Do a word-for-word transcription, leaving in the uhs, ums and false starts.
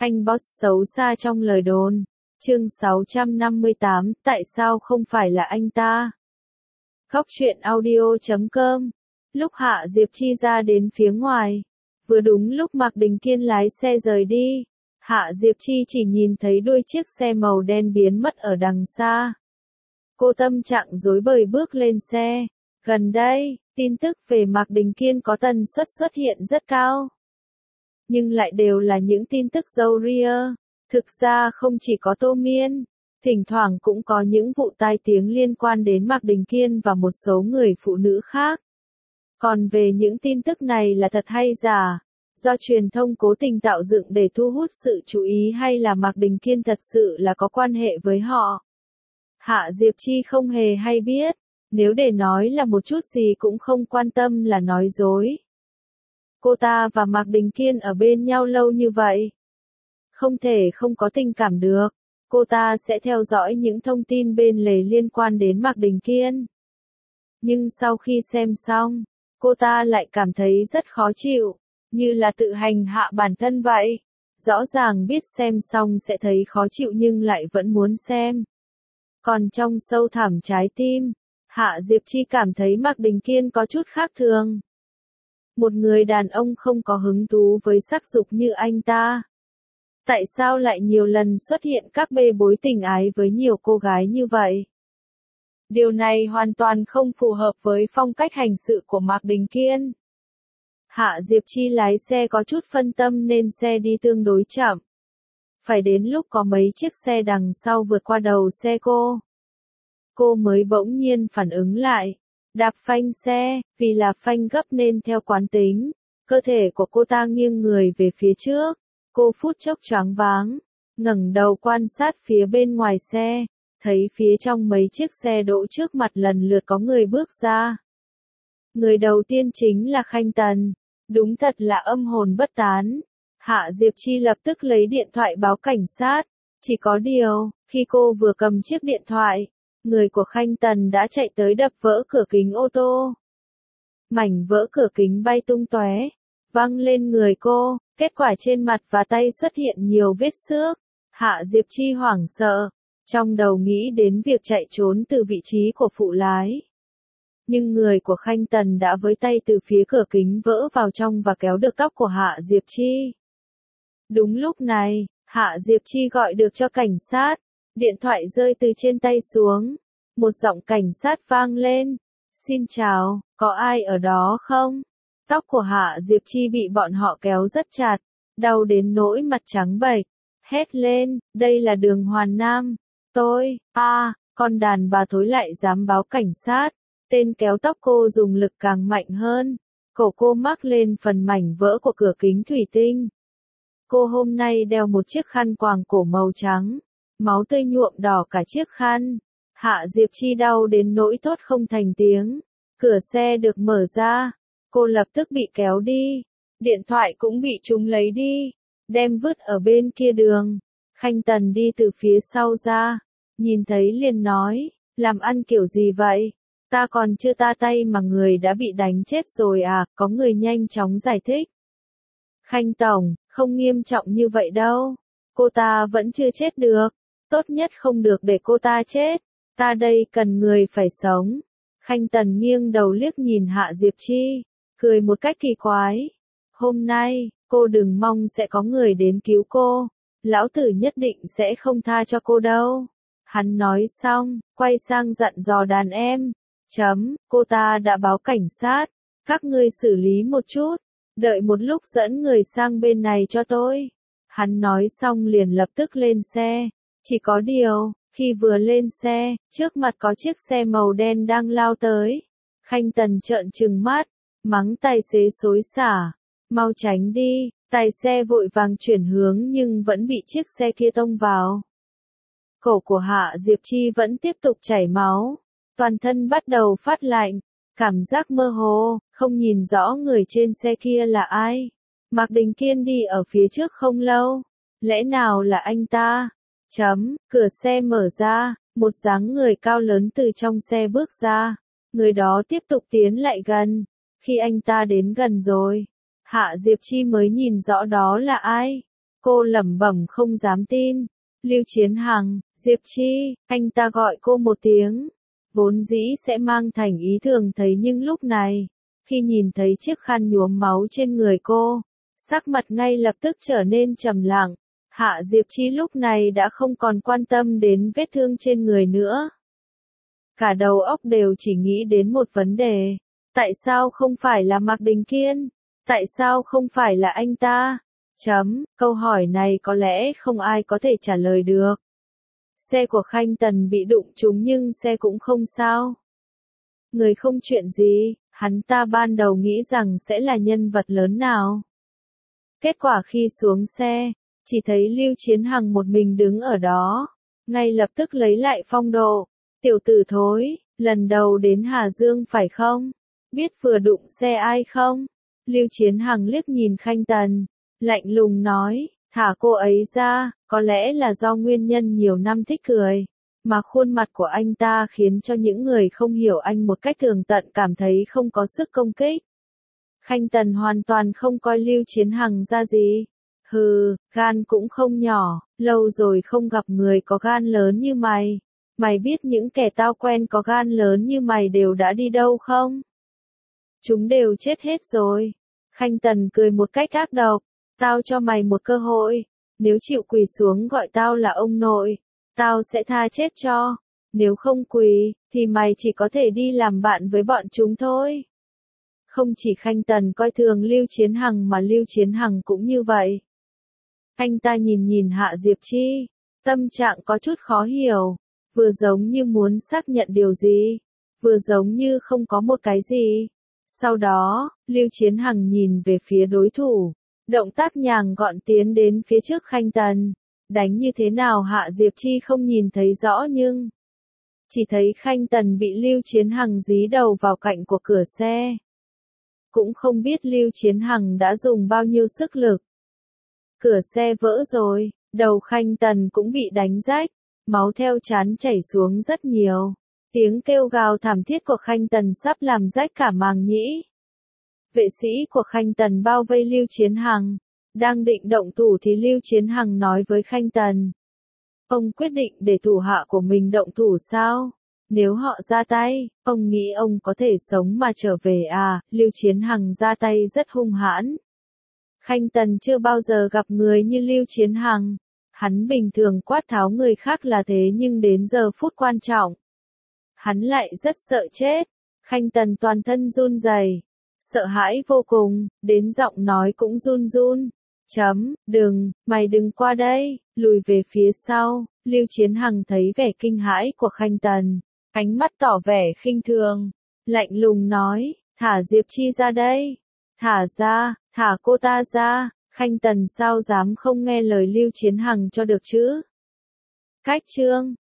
Anh boss xấu xa trong lời đồn. Chương sáu trăm năm mươi tám, tại sao không phải là anh ta? Góc truyện audio chấm com. Lúc Hạ Diệp Chi ra đến phía ngoài, vừa đúng lúc Mạc Đình Kiên lái xe rời đi, Hạ Diệp Chi chỉ nhìn thấy đuôi chiếc xe màu đen biến mất ở đằng xa. Cô tâm trạng rối bời bước lên xe. Gần đây, tin tức về Mạc Đình Kiên có tần suất xuất hiện rất cao. Nhưng lại đều là những tin tức râu ria. Thực ra không chỉ có Tô Miên, thỉnh thoảng cũng có những vụ tai tiếng liên quan đến Mạc Đình Kiên và một số người phụ nữ khác. Còn về những tin tức này là thật hay giả, do truyền thông cố tình tạo dựng để thu hút sự chú ý hay là Mạc Đình Kiên thật sự là có quan hệ với họ, Hạ Diệp Chi không hề hay biết. Nếu để nói là một chút gì cũng không quan tâm là nói dối. Cô ta và Mạc Đình Kiên ở bên nhau lâu như vậy, không thể không có tình cảm được. Cô ta sẽ theo dõi những thông tin bên lề liên quan đến Mạc Đình Kiên. Nhưng sau khi xem xong, cô ta lại cảm thấy rất khó chịu, như là tự hành hạ bản thân vậy. Rõ ràng biết xem xong sẽ thấy khó chịu nhưng lại vẫn muốn xem. Còn trong sâu thẳm trái tim, Hạ Diệp Chi cảm thấy Mạc Đình Kiên có chút khác thường. Một người đàn ông không có hứng thú với sắc dục như anh ta, tại sao lại nhiều lần xuất hiện các bê bối tình ái với nhiều cô gái như vậy? Điều này hoàn toàn không phù hợp với phong cách hành sự của Mạc Đình Kiên. Hạ Diệp Chi lái xe có chút phân tâm nên xe đi tương đối chậm. Phải đến lúc có mấy chiếc xe đằng sau vượt qua đầu xe cô, cô mới bỗng nhiên phản ứng lại, đạp phanh xe. Vì là phanh gấp nên theo quán tính, cơ thể của cô ta nghiêng người về phía trước. Cô phút chốc choáng váng, ngẩng đầu quan sát phía bên ngoài xe, thấy phía trong mấy chiếc xe đỗ trước mặt lần lượt có người bước ra. Người đầu tiên chính là Khanh Tần, đúng thật là âm hồn bất tán. Hạ Diệp Chi lập tức lấy điện thoại báo cảnh sát, chỉ có điều, khi cô vừa cầm chiếc điện thoại, người của Khanh Tần đã chạy tới đập vỡ cửa kính ô tô. Mảnh vỡ cửa kính bay tung tóe, văng lên người cô, kết quả trên mặt và tay xuất hiện nhiều vết xước. Hạ Diệp Chi hoảng sợ, trong đầu nghĩ đến việc chạy trốn từ vị trí của phụ lái. Nhưng người của Khanh Tần đã với tay từ phía cửa kính vỡ vào trong và kéo được tóc của Hạ Diệp Chi. Đúng lúc này, Hạ Diệp Chi gọi được cho cảnh sát, điện thoại rơi từ trên tay xuống. Một giọng cảnh sát vang lên, "Xin chào, có ai ở đó không?" Tóc của Hạ Diệp Chi bị bọn họ kéo rất chặt, đau đến nỗi mặt trắng bệch, hét lên, "Đây là đường Hoàn Nam, tôi." A, à, con đàn bà thối lại dám báo cảnh sát. Tên kéo tóc cô dùng lực càng mạnh hơn, cổ cô mắc lên phần mảnh vỡ của cửa kính thủy tinh. Cô hôm nay đeo một chiếc khăn quàng cổ màu trắng, máu tươi nhuộm đỏ cả chiếc khăn. Hạ Diệp Chi đau đến nỗi thốt không thành tiếng. Cửa xe được mở ra, cô lập tức bị kéo đi, điện thoại cũng bị chúng lấy đi, đem vứt ở bên kia đường. Khanh Tần đi từ phía sau ra, nhìn thấy liền nói, "Làm ăn kiểu gì vậy? Ta còn chưa ta tay mà người đã bị đánh chết rồi à?" Có người nhanh chóng giải thích. "Khanh tổng, không nghiêm trọng như vậy đâu. Cô ta vẫn chưa chết được. Tốt nhất không được để cô ta chết. Ta đây cần người phải sống." Khanh Tần nghiêng đầu liếc nhìn Hạ Diệp Chi, cười một cách kỳ quái. "Hôm nay, cô đừng mong sẽ có người đến cứu cô. Lão tử nhất định sẽ không tha cho cô đâu." Hắn nói xong, quay sang dặn dò đàn em. Chấm, cô ta đã báo cảnh sát. Các ngươi xử lý một chút. Đợi một lúc dẫn người sang bên này cho tôi. Hắn nói xong liền lập tức lên xe. Chỉ có điều, khi vừa lên xe, trước mặt có chiếc xe màu đen đang lao tới. Khanh Tần trợn trừng mắt, mắng tài xế xối xả. "Mau tránh đi." Tài xe vội vàng chuyển hướng nhưng vẫn bị chiếc xe kia tông vào. Cổ của Hạ Diệp Chi vẫn tiếp tục chảy máu. Toàn thân bắt đầu phát lạnh, cảm giác mơ hồ, không nhìn rõ người trên xe kia là ai. Mạc Đình Kiên đi ở phía trước không lâu. Lẽ nào là anh ta? Chấm, cửa xe mở ra, một dáng người cao lớn từ trong xe bước ra. Người đó tiếp tục tiến lại gần. Khi anh ta đến gần rồi, Hạ Diệp Chi mới nhìn rõ đó là ai. Cô lẩm bẩm không dám tin. Lưu Chiến Hằng, Diệp Chi, anh ta gọi cô một tiếng. Vốn dĩ sẽ mang thành ý thường thấy nhưng lúc này, khi nhìn thấy chiếc khăn nhuốm máu trên người cô, sắc mặt ngay lập tức trở nên trầm lặng. Hạ Diệp Chi lúc này đã không còn quan tâm đến vết thương trên người nữa. Cả đầu óc đều chỉ nghĩ đến một vấn đề. Tại sao không phải là Mạc Đình Kiên? Tại sao không phải là anh ta? Chấm, câu hỏi này có lẽ không ai có thể trả lời được. Xe của Khanh Tần bị đụng trúng nhưng xe cũng không sao. Người không chuyện gì, hắn ta ban đầu nghĩ rằng sẽ là nhân vật lớn nào. Kết quả khi xuống xe, chỉ thấy Lưu Chiến Hằng một mình đứng ở đó, ngay lập tức lấy lại phong độ. Tiểu tử thối, lần đầu đến Hà Dương phải không? Biết vừa đụng xe ai không? Lưu Chiến Hằng liếc nhìn Khanh Tần, lạnh lùng nói, thả cô ấy ra, có lẽ là do nguyên nhân nhiều năm thích cười, mà khuôn mặt của anh ta khiến cho những người không hiểu anh một cách tường tận cảm thấy không có sức công kích. Khanh Tần hoàn toàn không coi Lưu Chiến Hằng ra gì. Hừ, gan cũng không nhỏ, lâu rồi không gặp người có gan lớn như mày. Mày biết những kẻ tao quen có gan lớn như mày đều đã đi đâu không? Chúng đều chết hết rồi. Khanh Tần cười một cách ác độc. Tao cho mày một cơ hội. Nếu chịu quỳ xuống gọi tao là ông nội, tao sẽ tha chết cho. Nếu không quỳ, thì mày chỉ có thể đi làm bạn với bọn chúng thôi. Không chỉ Khanh Tần coi thường Lưu Chiến Hằng mà Lưu Chiến Hằng cũng như vậy. Anh ta nhìn nhìn Hạ Diệp Chi, tâm trạng có chút khó hiểu, vừa giống như muốn xác nhận điều gì, vừa giống như không có một cái gì. Sau đó, Lưu Chiến Hằng nhìn về phía đối thủ, động tác nhàng gọn tiến đến phía trước Khanh Tần. Đánh như thế nào Hạ Diệp Chi không nhìn thấy rõ nhưng chỉ thấy Khanh Tần bị Lưu Chiến Hằng dí đầu vào cạnh của cửa xe. Cũng không biết Lưu Chiến Hằng đã dùng bao nhiêu sức lực. Cửa xe vỡ rồi, đầu Khanh Tần cũng bị đánh rách, máu theo trán chảy xuống rất nhiều. Tiếng kêu gào thảm thiết của Khanh Tần sắp làm rách cả màng nhĩ. Vệ sĩ của Khanh Tần bao vây Lưu Chiến Hằng, đang định động thủ thì Lưu Chiến Hằng nói với Khanh Tần. Ông quyết định để thủ hạ của mình động thủ sao? Nếu họ ra tay, ông nghĩ ông có thể sống mà trở về à? Lưu Chiến Hằng ra tay rất hung hãn. Khanh Tần chưa bao giờ gặp người như Lưu Chiến Hằng. Hắn bình thường quát tháo người khác là thế nhưng đến giờ phút quan trọng, hắn lại rất sợ chết. Khanh Tần toàn thân run rẩy, sợ hãi vô cùng, đến giọng nói cũng run run. Chấm, đừng, mày đừng qua đây, lùi về phía sau. Lưu Chiến Hằng thấy vẻ kinh hãi của Khanh Tần, ánh mắt tỏ vẻ khinh thường, lạnh lùng nói, thả Diệp Chi ra đây. Thả ra, thả cô ta ra. Khanh Tần sao dám không nghe lời Lưu Chiến Hằng cho được chứ? Cách chương